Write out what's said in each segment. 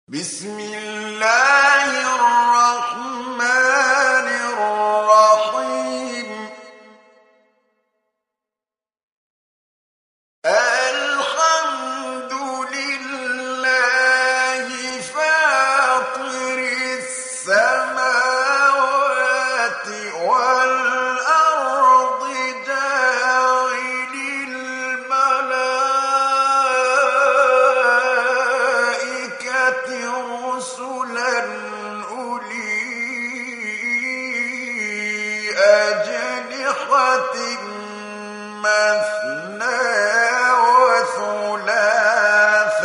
بسم الله الرحمن الرحيم الحمد لله فاطر السماوات والأرض جاعل الملائكة رسلا أولي أجنحة مثنى وثلاث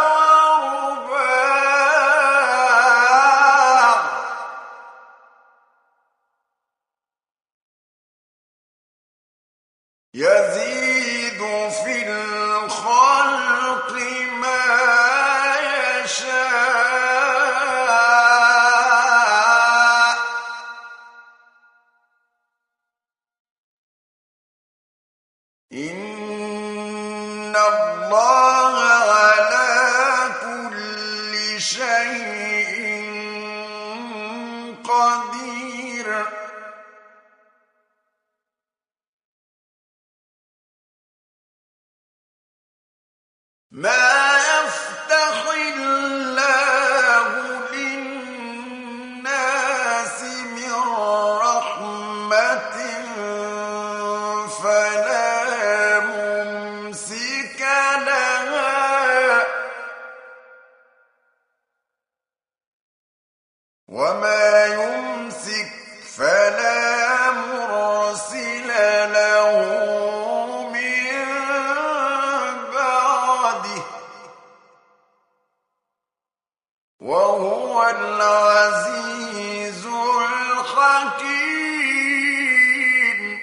ورباع يزيد في الخلق ما يشاء إن الله على كل شيء قدير ما يفتح الله للناس من رحمة فلا ممسك لها وما يمسك فلا مرسل له من بعده وهو العزيز الحكيم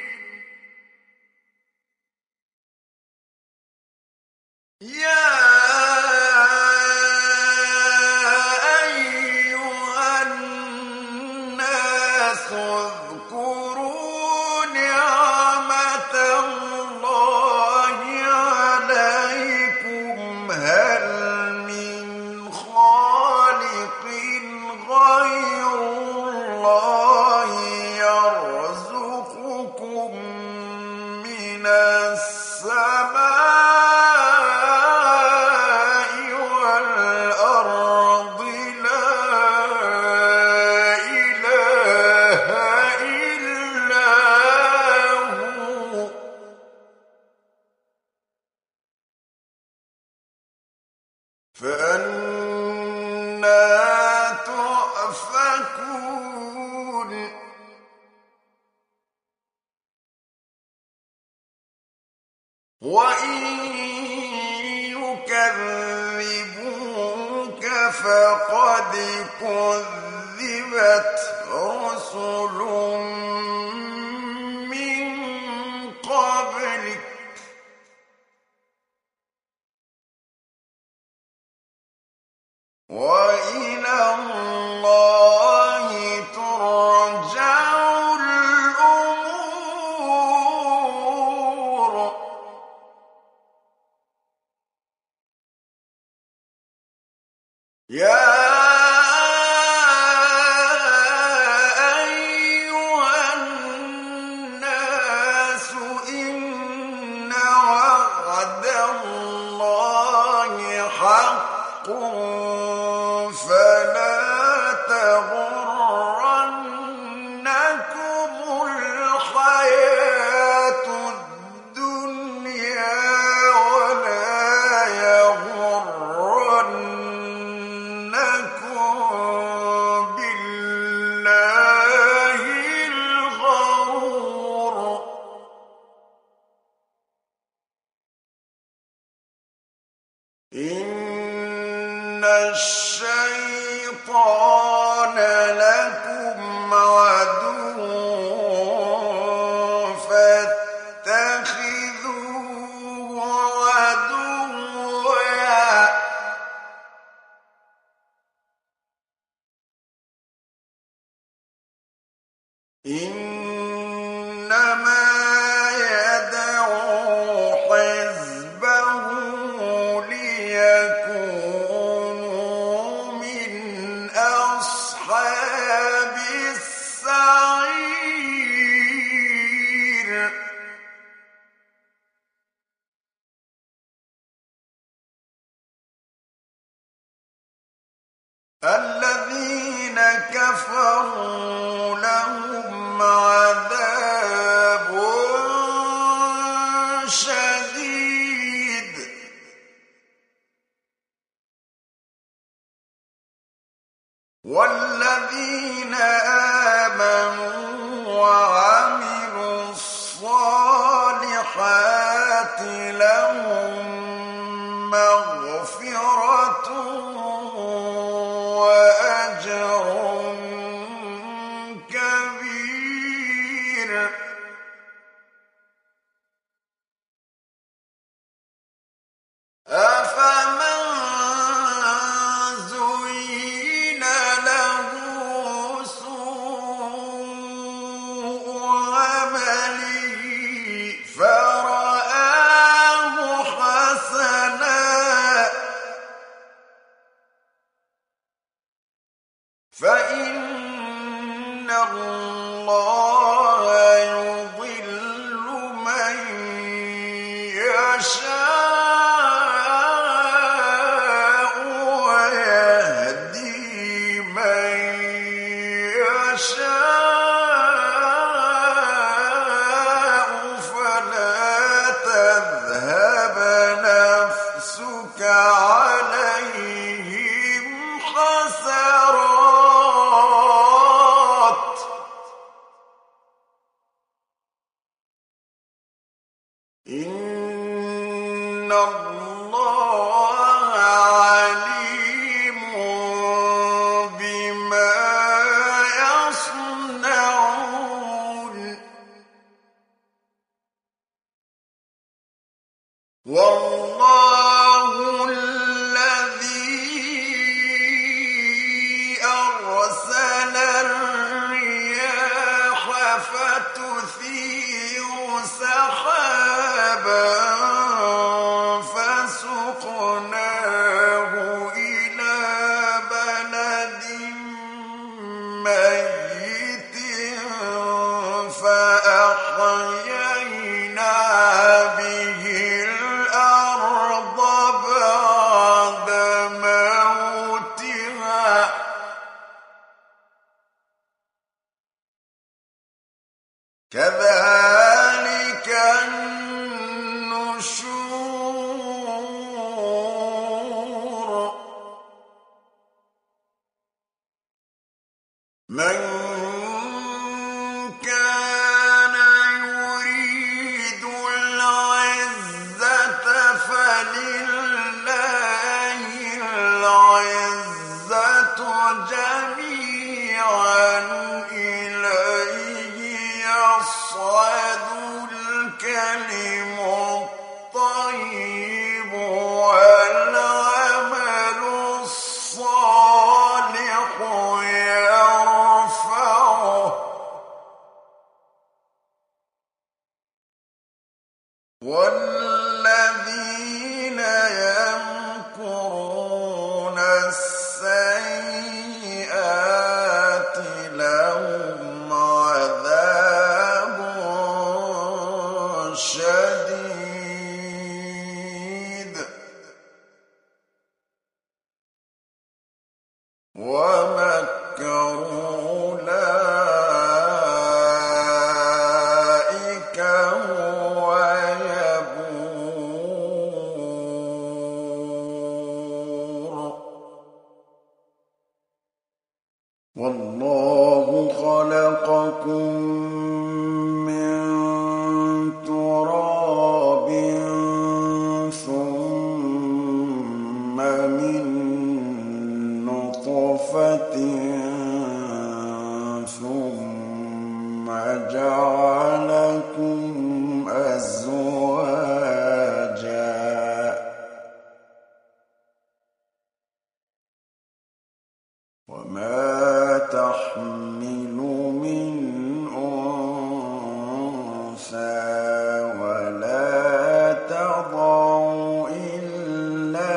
يا أيها الناس اذكروا نعمة الله عليكم هل من خالق غير الله يرزقكم من السماء والأرض لا إله إلا هو فأنى تؤفكون وإن يكذبوك فقد كذبت رسل من قبلك وإلى الله ترجع الأمور يا أيها الناس إن وعد الله حق فلا تغرنكم الحياة الدنيا ولا يغرنكم بالله الغرور إن الشيطان لكم عدو فاتخذوه عدوا إنما يدعو حزبه ليكونوا من الذين كفروا لهم عذاب شديد والذين آمنوا وعملوا الصالحات لهم مغفرة وأجر كبير أفمن زين له سوء عمله فرآه حسنا فإن الله يضل من يشاء ويهدي من يشاء فلا تذهب نفسك عليهم حسرات إن الله عليم بما يصنعون والله الذي أرسل الرياح فتثير سحابا فسقناه إلى بلد ميت فأحيينا به الأرض بعد موتها كذلك النشور من كان يريد العزة فلله العزة جميعا إليه يصعد الكلم الطيب والعمل الصالح يرفعه والذين يمكرون السيئات لهم عذاب شديد ومكروا أولئك هو يبور والله خلقكم من تراب ثم من نطفة ثم جعلكم أزواجا وما تحمل من أنثى ولا تضع إلا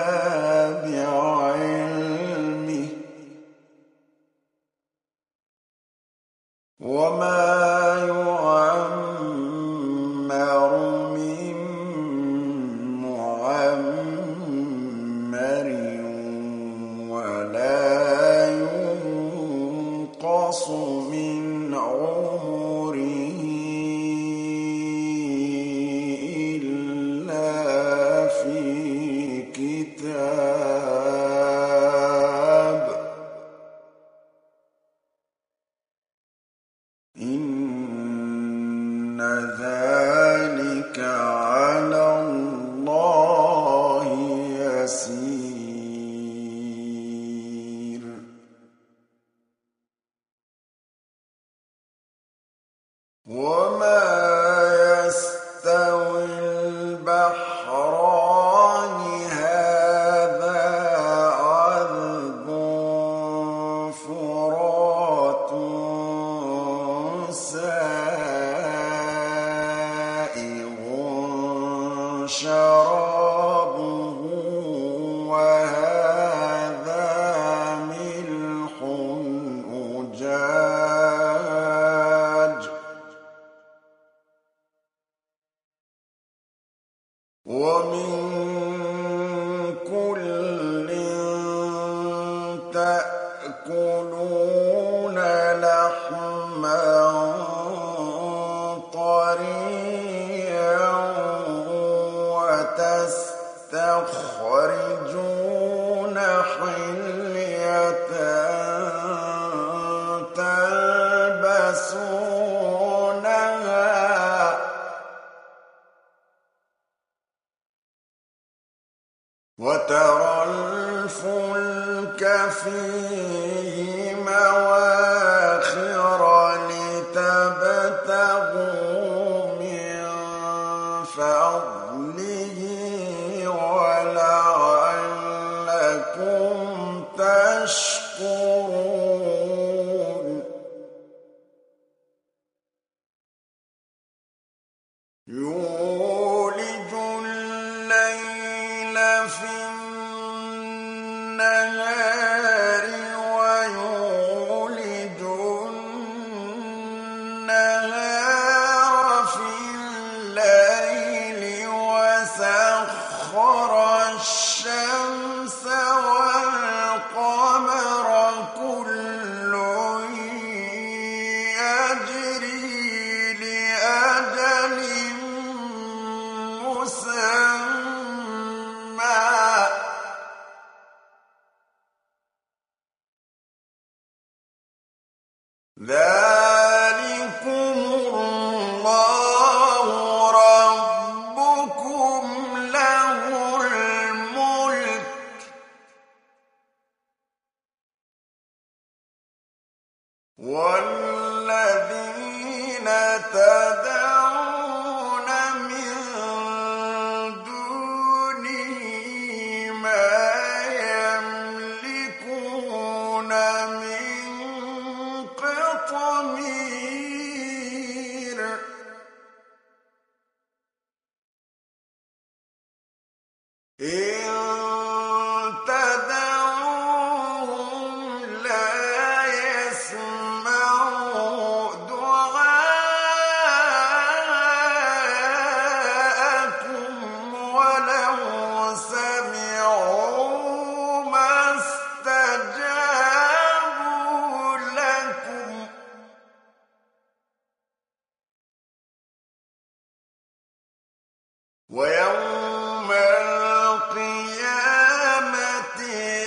بعلمه وما يعمر من معمر ولا فِيهِ مَوَاخِرَ لِتَبْتَغُوا مِن فَضْلِهِ وَلَعَلَّكُمْ تَشْكُرُونَ يُولِجُ اللَّيْلَ فِي النَّهَارِ وَيُولِجُ النَّهَارَ في اللَّيْلِ وَسَخَّرَ الشَّمْسَ وَالْقَمَرَ كُلٌّ يَجْرِي لِأَجَلٍ مُّسَمًّى ۚ ذَٰلِكُمُ اللَّهُ رَبُّكُمْ لَهُ الْمُلْكُ ۚ وَالَّذِينَ تَدْعُونَ مِن دُونِهِ مَا يَمْلِكُونَ مِن قِطْمِيرٍ إِن تَدْعُوهُمْ لَا يَسْمَعُوا دُعَاءَكُمْ وَلَوْ سَمِعُوا مَا اسْتَجَابُوا لَكُمْ ۖ وَيَوْمَ الْقِيَامَةِ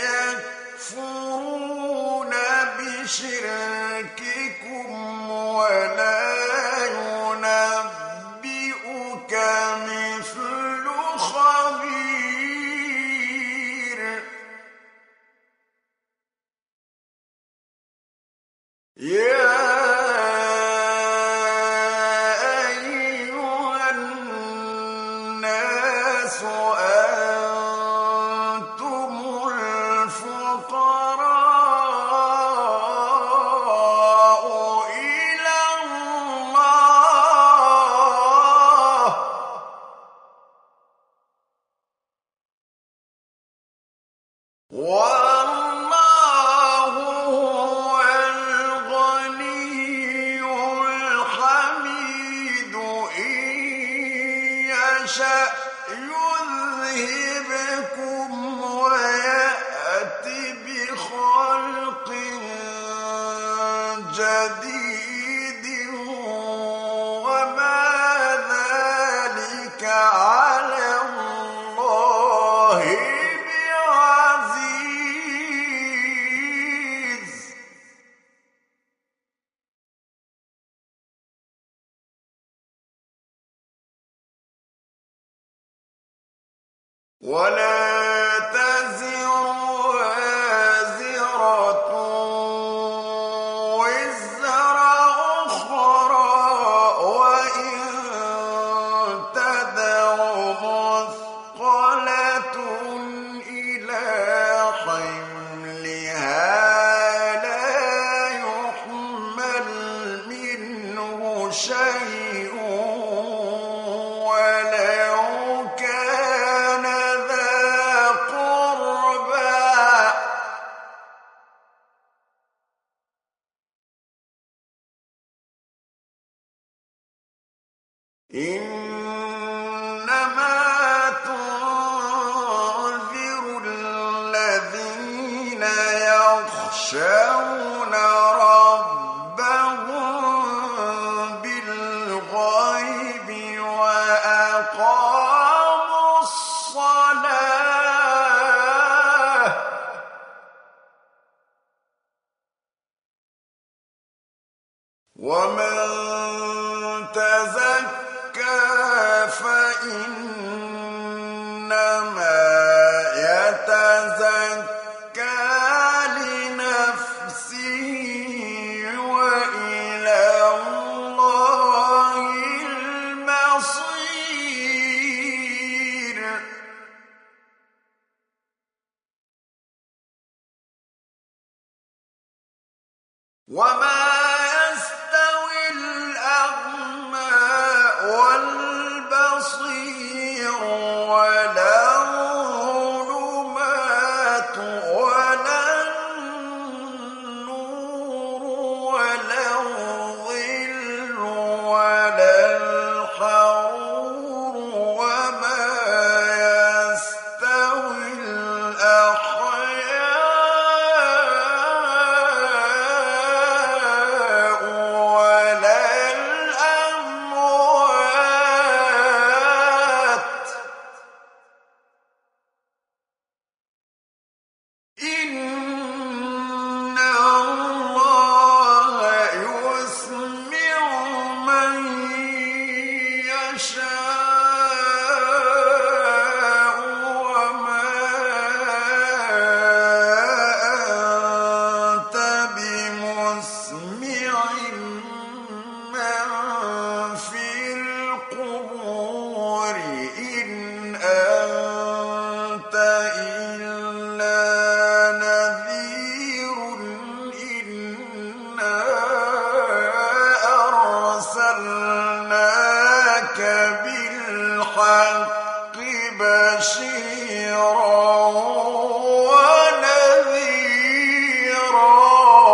يَكْفُرُونَ بِشِرْكِكُمْ وَلَا يُنَبِّئُكَ مِثْلُ خَبِيرٍ يَا أَيُّهَا النَّاسُ أَنتُمُ الْفُقَرَاءُ إِلَى اللَّهِ ۖ وَاللَّهُ هُوَ الْغَنِيُّ الْحَمِيدُ إِن يَشَأْ يُذْهِبْكُمْ وَيَأْتِ بِخَلْقٍ جَدِيدٍ وَمَا ذَٰلِكَ عَلَى اللَّهِ بِعَزِيزٍ وَلَا تَزِرُ وَازِرَةٌ وِزْرَ أُخْرَىٰ ۖ وَإِن تَدْعُ مُثْقَلَةٌ إِلَىٰ حِمْلِهَا لَا يُحْمَلْ مِنْهُ شَيْءٌ وَلَوْ كَانَ ذَا قُرْبَىٰ ۗ إِنَّمَا تُنذِرُ الَّذِينَ يَخْشَوْنَ رَبَّهُم بِالْغَيْبِ وَأَقَامُوا الصَّلَاةَ ۚ وَمَن تَزَكَّىٰ فَإِنَّمَا يَتَزَكَّىٰ وما يستوي الأعمى والبصير ولا الظلمات ولا النور ولا الظل ولا الحرور وما يستوي الأحياء ولا الأموات إن الله يسمع من يشاء وما أنت بمسمع من في القبور إن أنت إلا نذير إنا أرسلناك بالحق بشيرا ونذيرا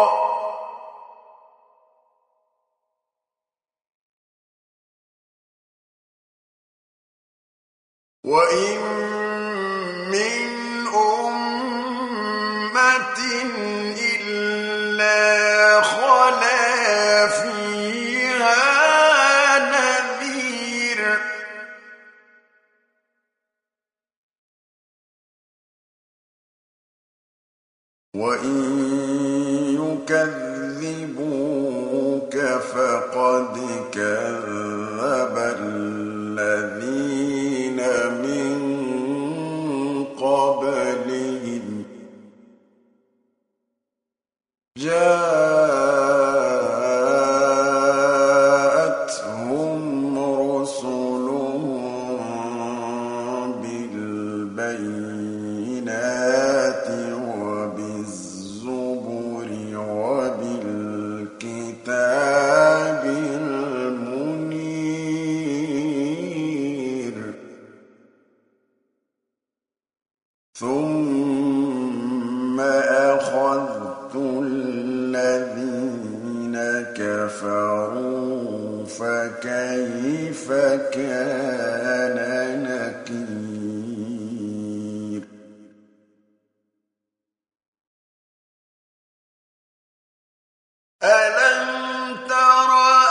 وإن من أمة إلا خلا فيها نذير وإن يكذبوك فقد كذب الذين من قبلهم جاءتهم رسلهم بالبينات وبالزبر وبالكتاب المنير ثم أخذت الذين كفروا فكيف كان نكير ألم تر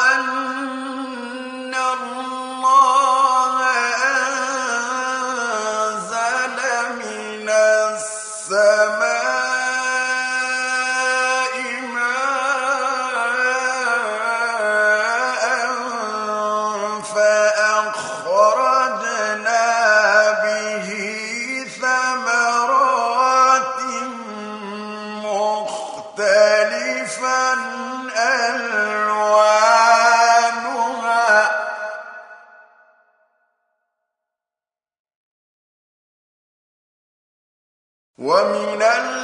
أن الله أنزل من السماء ماء فأخرجنا به ثمرات مختلفا ألوانها ومن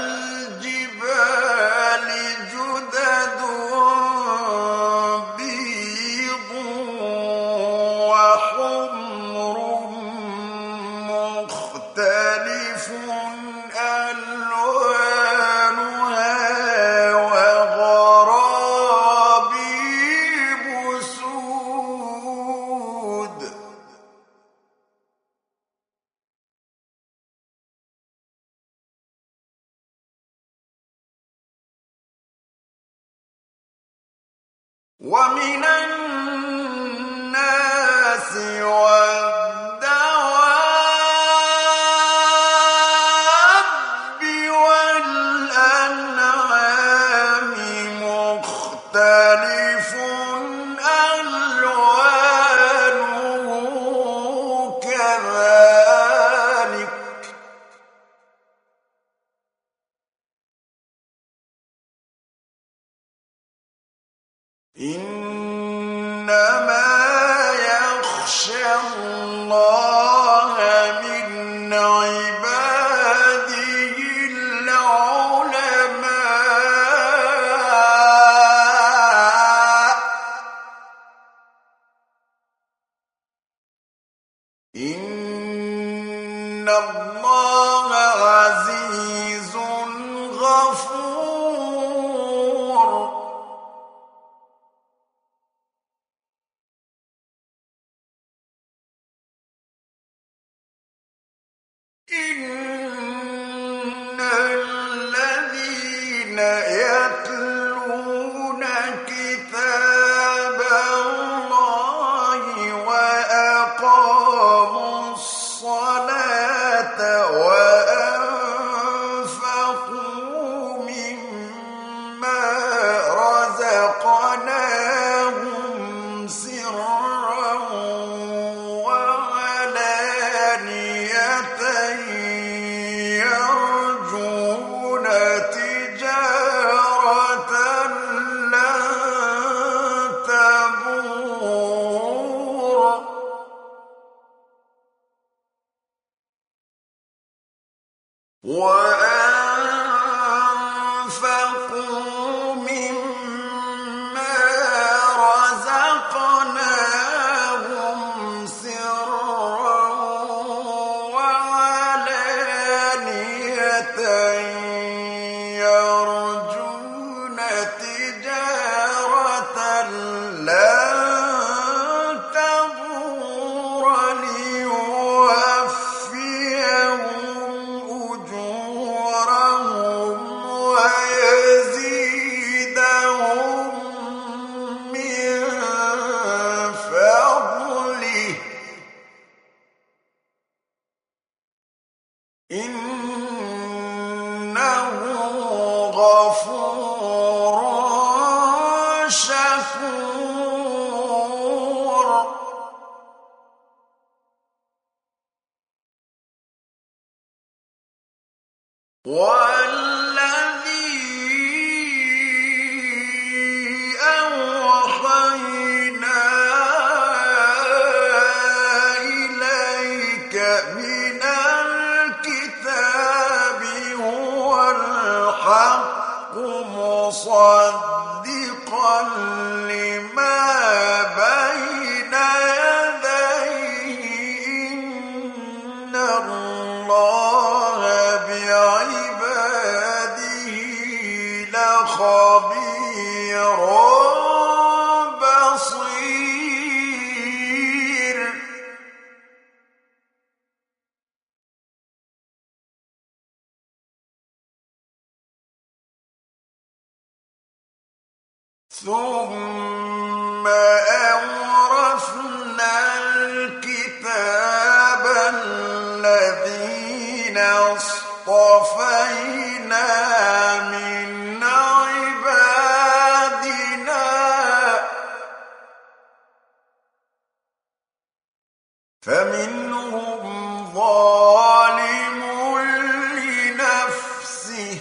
الجبال جدد بيض وحمر مختلف ألوانها وغرابيب سود ومن الناس والدواب والأنعام مختلف ألوانه كذلك إنما يخشى الله من عباده العلماء إن الذين يتلون كتاب الله وأقاموا الصلاة وأنفقوا مما رزقناهم سرا وعلانية يرجون تجارة لن تبور وأنفقوا مما رزقناهم سرا وعلانية يرجون تجارة لن تبور ليوفيهم أجورهم ويزيدهم من فضله إنه غفور شكور والذي أوحينا إليك من الكتاب هو الحق مصدقا لما بين يديه إن الله بعباده لخبير بصير ثم أورثنا الكتاب الذين اصطفينا من عبادنا فمنهم ظالم لنفسه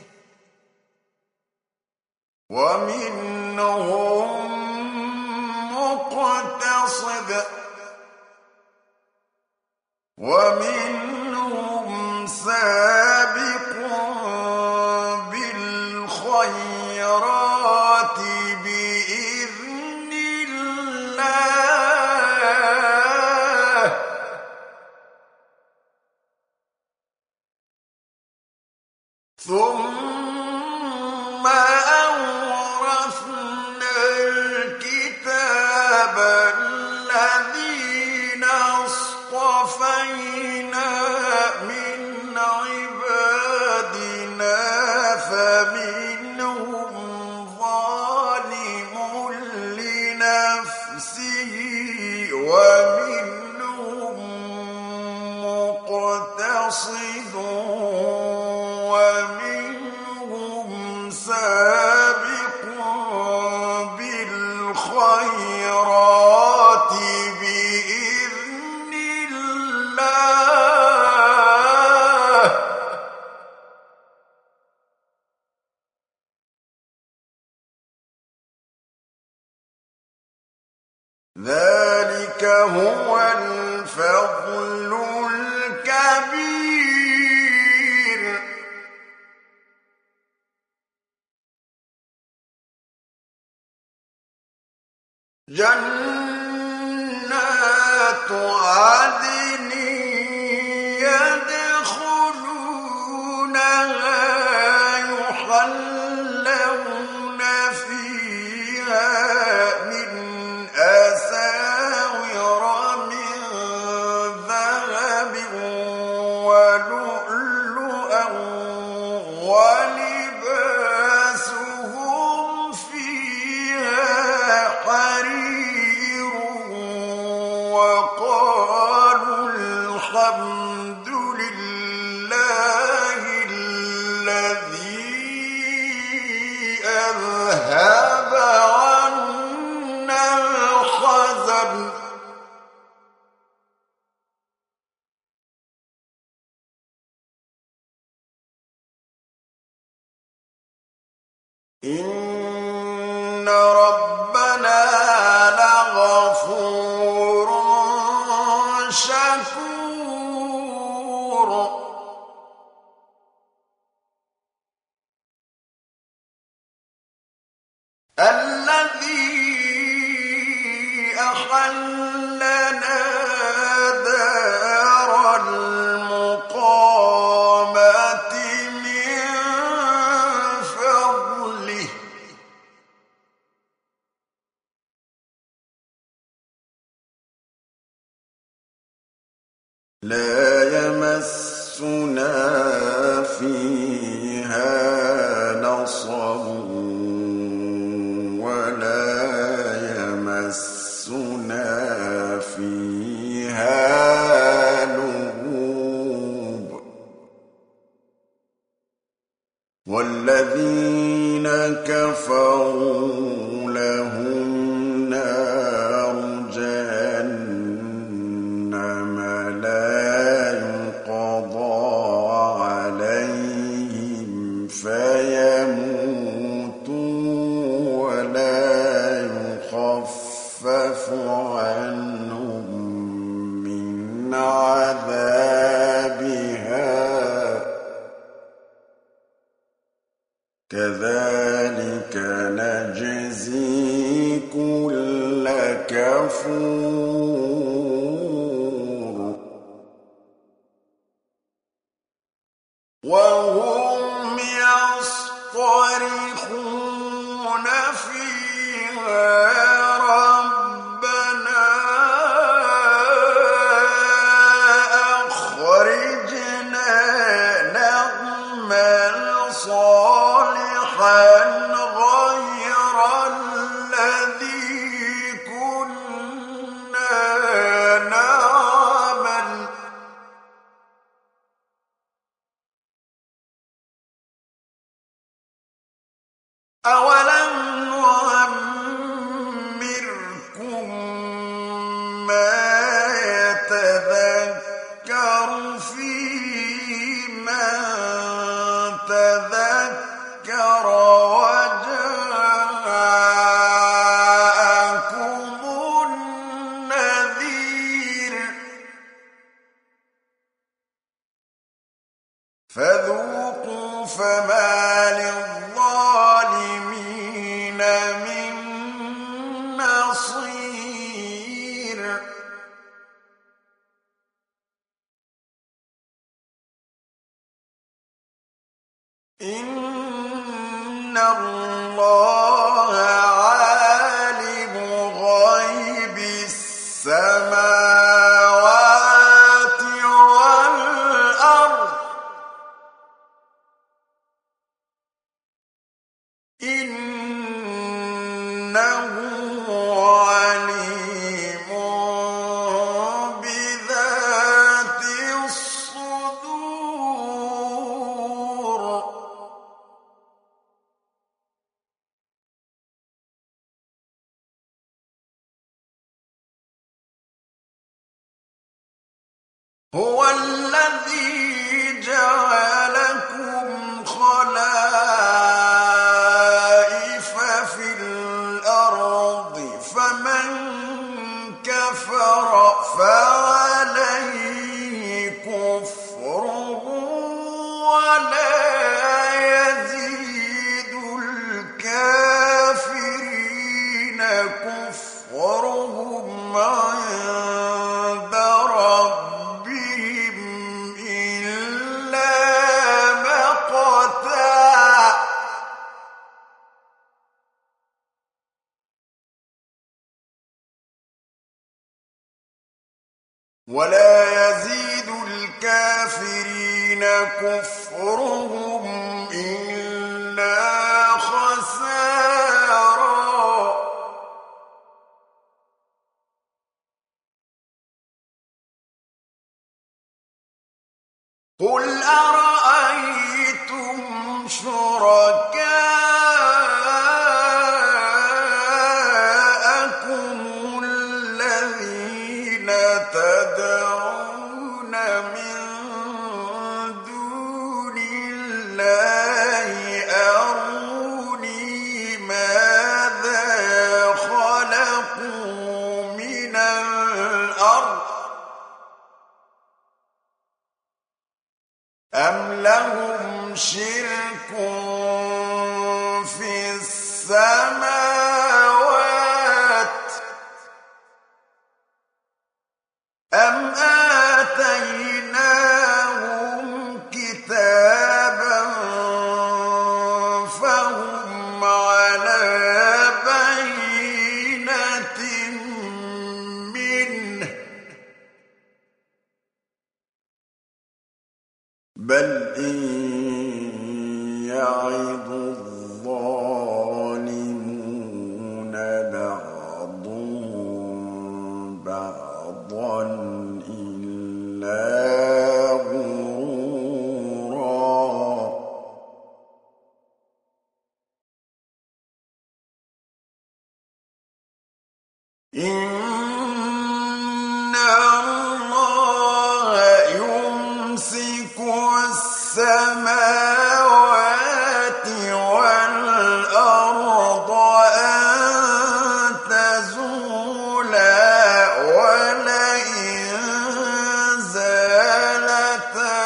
ومنهم مقتصد ومنهم سابق بالخيرات بإذن الله ثم أورثنا الكتاب الذين اصطفينا من عبادنا فمنهم ظالم لنفسه ومنهم مقتصد ومنهم سابق بالخيرات بإذن الله ذلك هو الفضل الكبير جنات عدن يدخلونها يحلون فيها من أساور من ذهب ولؤلؤا يذهب عنا الحزن إن ربنا لغفور شكور الذي أحلنا دار المقامة من فضله لا يمسنا فيها نصب ولا يمسنا فيها لغوب والذين كفروا لهم نار جهنم لا يقضى عليهم فيموتوا ولا يخفف عنهم من عذابها كذلك نجزي كل كفور وهم يصطرخون فيها ربنا أخرجنا نعمل صالحا غير الذي كنا نعمل أولم نعمركم ما يتذكر فيه من تذكر وجاءكم النذير فذوقوا فما للظالمين من نصير إن الله عالم غيب السماوات والأرض إنه عليم بذات الصدور هو الذي جعلكم خلائف في الأرض فمن كفر فعليه كفره ولا يزيد الكافرين كفرهم عند ربهم إلا مقتا ولا يزيد الكافرين كفرهم إلا خسارا قل أرأيتم شركاء في السماوات أم آتيناهم كتابا فهم على بينة منه بل إن يعظ الظالمون بعضهم بعضا إلا غرورا إن الله يمسك السماوات والأرض أن تزولا ولئن زالتا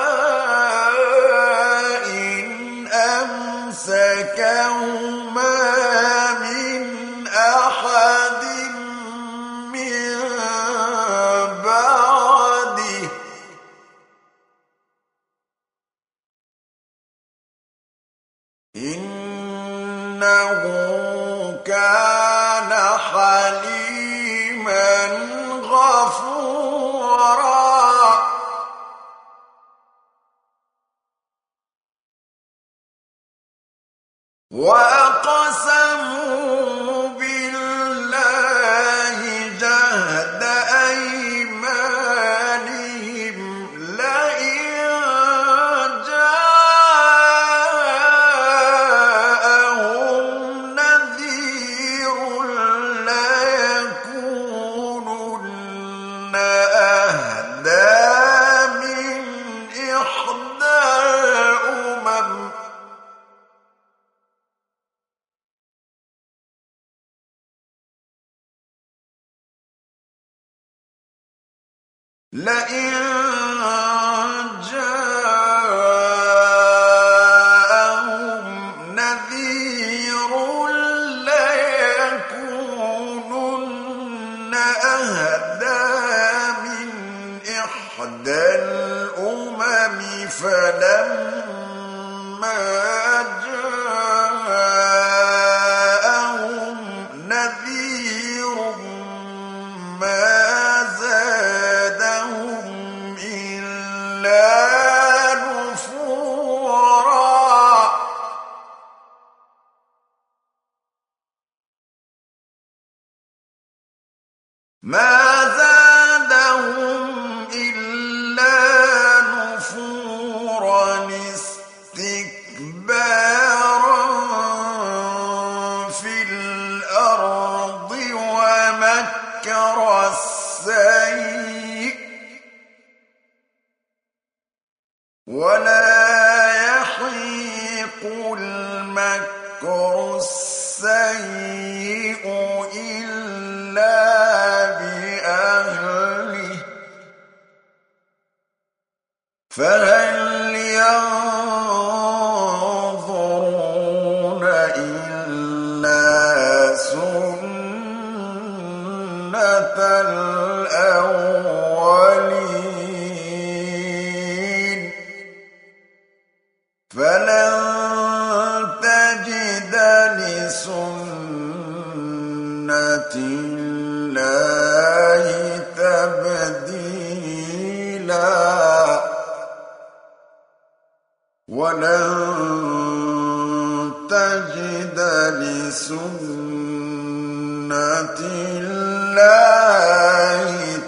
إن أمسكهما من أحد من بعده إنه كان حليما غفورا وأقسموا بالله جهد أيمانهم لئن جاءهم نذير ليكونن أهدى من إحدى الأمم لئن جاءهم نذير ليكونن أهدى من إحدى الأمم فلما جاءهم نذير ما زادهم إلا نفورا ما زادهم إلا نفورا استكبارا في الأرض ومكر السيء ولا يحيق المكر السيء إلا بأهله فهل ينظرون إلا سنة الأولين فلن تجد لسنة الله تبديلا ولن تجد لسنة الله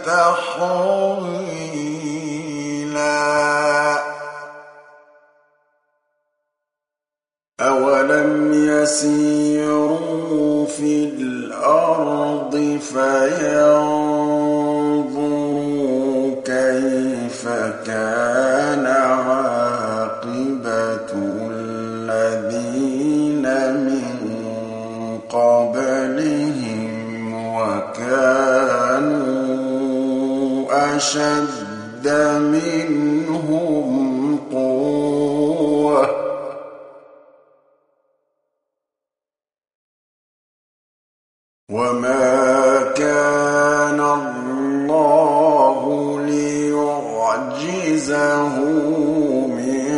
تحويلا أولم يسيروا في الأرض فينظروا كيف كان عاقبة الذين من قبلهم وكانوا أشد منهم قوة وما كان الله ليعجزه من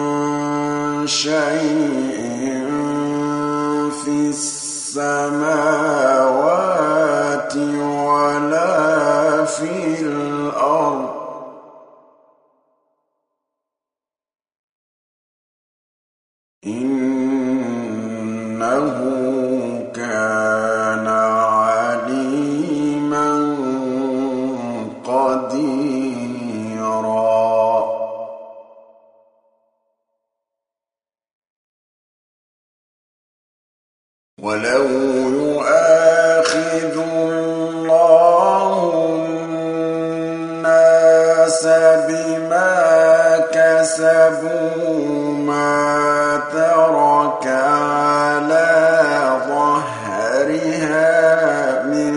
شيء في السماوات ولا في الأرض إنه كان عليما قديرا ولو يؤاخذ الله الناس بما كسبوا ما ترك على ظهرها من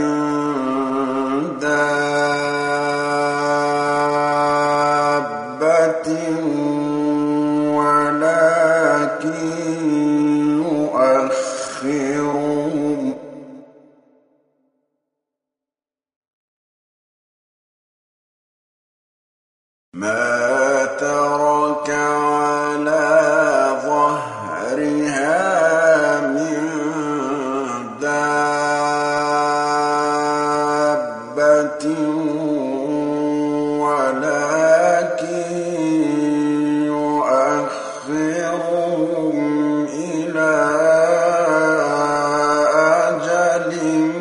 دابة ولكن يؤخرهم ما ترك على ظهرها من دابة ولكن يؤخرهم إلى أجل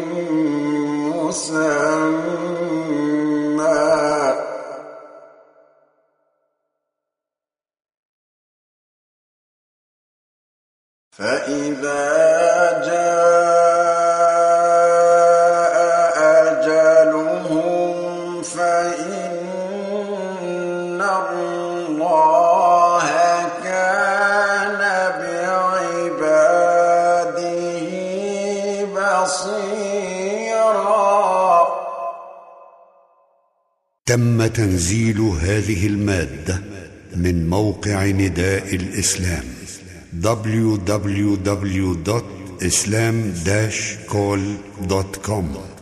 مسمى فإذا جاء أجلهم فإن الله كان بعباده بصيرا. تم تنزيل هذه المادة من موقع نداء الإسلام www.islam-call.com